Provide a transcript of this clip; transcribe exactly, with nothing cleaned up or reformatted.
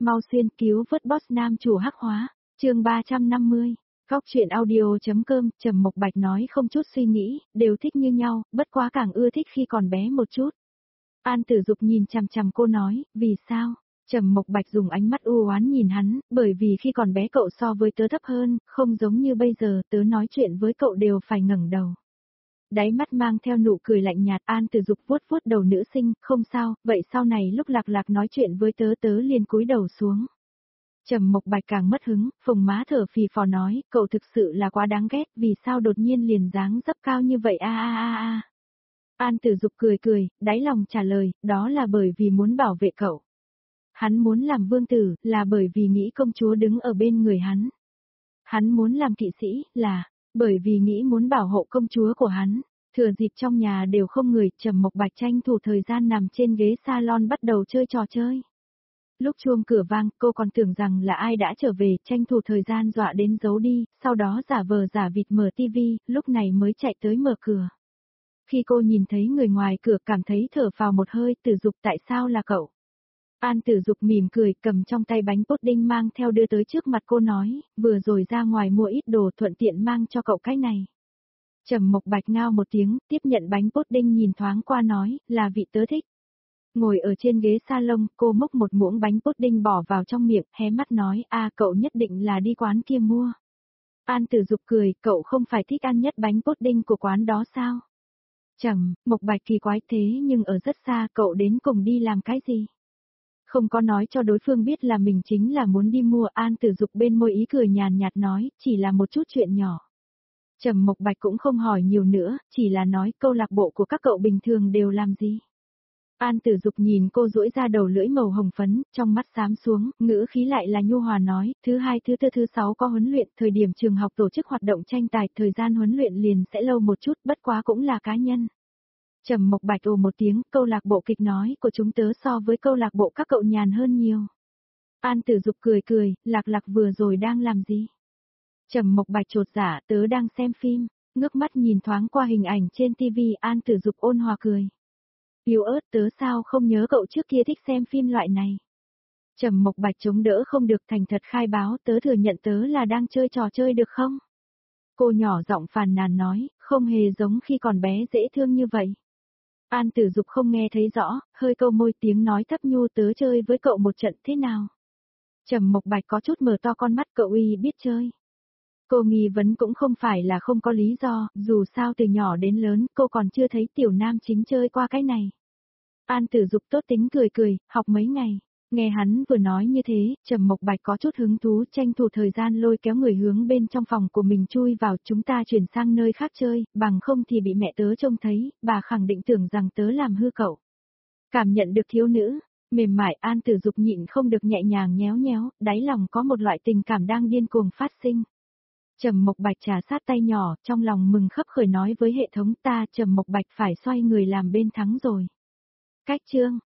mau xuyên cứu vớt boss nam chủ hắc hóa, chương ba trăm năm mươi. Góc chuyện audio.com, Trầm Mộc Bạch nói không chút suy nghĩ, đều thích như nhau, bất quá càng ưa thích khi còn bé một chút. An Tử Dục nhìn chằm chằm cô nói, vì sao? Trầm Mộc Bạch dùng ánh mắt u oán nhìn hắn, bởi vì khi còn bé cậu so với tớ thấp hơn, không giống như bây giờ, tớ nói chuyện với cậu đều phải ngẩng đầu. Đáy mắt mang theo nụ cười lạnh nhạt. An Tử Dục vuốt vuốt đầu nữ sinh, không sao, vậy sau này lúc Lạc Lạc nói chuyện với tớ tớ liền cúi đầu xuống. Trầm Mộc Bạch càng mất hứng, phồng má thở phì phò nói, cậu thực sự là quá đáng ghét, vì sao đột nhiên liền dáng dấp cao như vậy a a a a. An Tử Dục cười cười, đáy lòng trả lời, đó là bởi vì muốn bảo vệ cậu. Hắn muốn làm vương tử, là bởi vì nghĩ công chúa đứng ở bên người hắn. Hắn muốn làm kỵ sĩ, là bởi vì nghĩ muốn bảo hộ công chúa của hắn. Thừa dịp trong nhà đều không người, Trầm Mộc Bạch tranh thủ thời gian nằm trên ghế salon bắt đầu chơi trò chơi. Lúc chuông cửa vang, cô còn tưởng rằng là ai đã trở về, tranh thủ thời gian dọa đến giấu đi, sau đó giả vờ giả vịt mở tivi, lúc này mới chạy tới mở cửa. Khi cô nhìn thấy người ngoài cửa cảm thấy thở phào một hơi, Tử Dục tại sao là cậu? An Tử Dục mỉm cười, cầm trong tay bánh pudding mang theo đưa tới trước mặt cô nói, vừa rồi ra ngoài mua ít đồ thuận tiện mang cho cậu cái này. Trầm Mộc Bạch ngao một tiếng, tiếp nhận bánh pudding nhìn thoáng qua nói, là vị tớ thích. Ngồi ở trên ghế salon, cô múc một muỗng bánh pudding bỏ vào trong miệng, hé mắt nói, a cậu nhất định là đi quán kia mua. An Tử Dục cười, cậu không phải thích ăn nhất bánh pudding của quán đó sao? Trầm Mộc Bạch kỳ quái thế nhưng ở rất xa, cậu đến cùng đi làm cái gì? Không có nói cho đối phương biết là mình chính là muốn đi mua. An Tử Dục bên môi ý cười nhàn nhạt nói, chỉ là một chút chuyện nhỏ. Trầm Mộc Bạch cũng không hỏi nhiều nữa, chỉ là nói câu lạc bộ của các cậu bình thường đều làm gì. An Tử Dục nhìn cô duỗi ra đầu lưỡi màu hồng phấn, trong mắt xám xuống, ngữ khí lại là nhu hòa nói, thứ hai thứ tư thứ sáu có huấn luyện, thời điểm trường học tổ chức hoạt động tranh tài, thời gian huấn luyện liền sẽ lâu một chút, bất quá cũng là cá nhân. Trầm Mộc Bạch ồ một tiếng, câu lạc bộ kịch nói của chúng tớ so với câu lạc bộ các cậu nhàn hơn nhiều. An Tử Dục cười cười, Lạc Lạc vừa rồi đang làm gì? Trầm Mộc Bạch chột dạ, tớ đang xem phim, ngước mắt nhìn thoáng qua hình ảnh trên tivi. An Tử Dục ôn hòa cười. Yếu ớt, tớ sao không nhớ cậu trước kia thích xem phim loại này. Trầm Mộc Bạch chống đỡ không được, thành thật khai báo, tớ thừa nhận tớ là đang chơi trò chơi được không? Cô nhỏ giọng phàn nàn nói, không hề giống khi còn bé dễ thương như vậy. An Tử Dục không nghe thấy rõ, hơi câu môi, tiếng nói thấp nhu, tớ chơi với cậu một trận thế nào? Trầm Mộc Bạch có chút mở to con mắt, cậu y biết chơi. Cô nghi vấn cũng không phải là không có lý do, dù sao từ nhỏ đến lớn cô còn chưa thấy tiểu nam chính chơi qua cái này. An Tử Dục tốt tính cười cười, học mấy ngày. Nghe hắn vừa nói như thế, Trầm Mộc Bạch có chút hứng thú, tranh thủ thời gian lôi kéo người hướng bên trong phòng của mình chui vào, chúng ta chuyển sang nơi khác chơi, bằng không thì bị mẹ tớ trông thấy, bà khẳng định tưởng rằng tớ làm hư cậu. Cảm nhận được thiếu nữ, mềm mại. An Tử Dục nhịn không được nhẹ nhàng nhéo nhéo, đáy lòng có một loại tình cảm đang điên cuồng phát sinh. Trầm Mộc Bạch trà sát tay nhỏ, trong lòng mừng khấp khởi nói với hệ thống, ta Trầm Mộc Bạch phải xoay người làm bên thắng rồi. Cách chương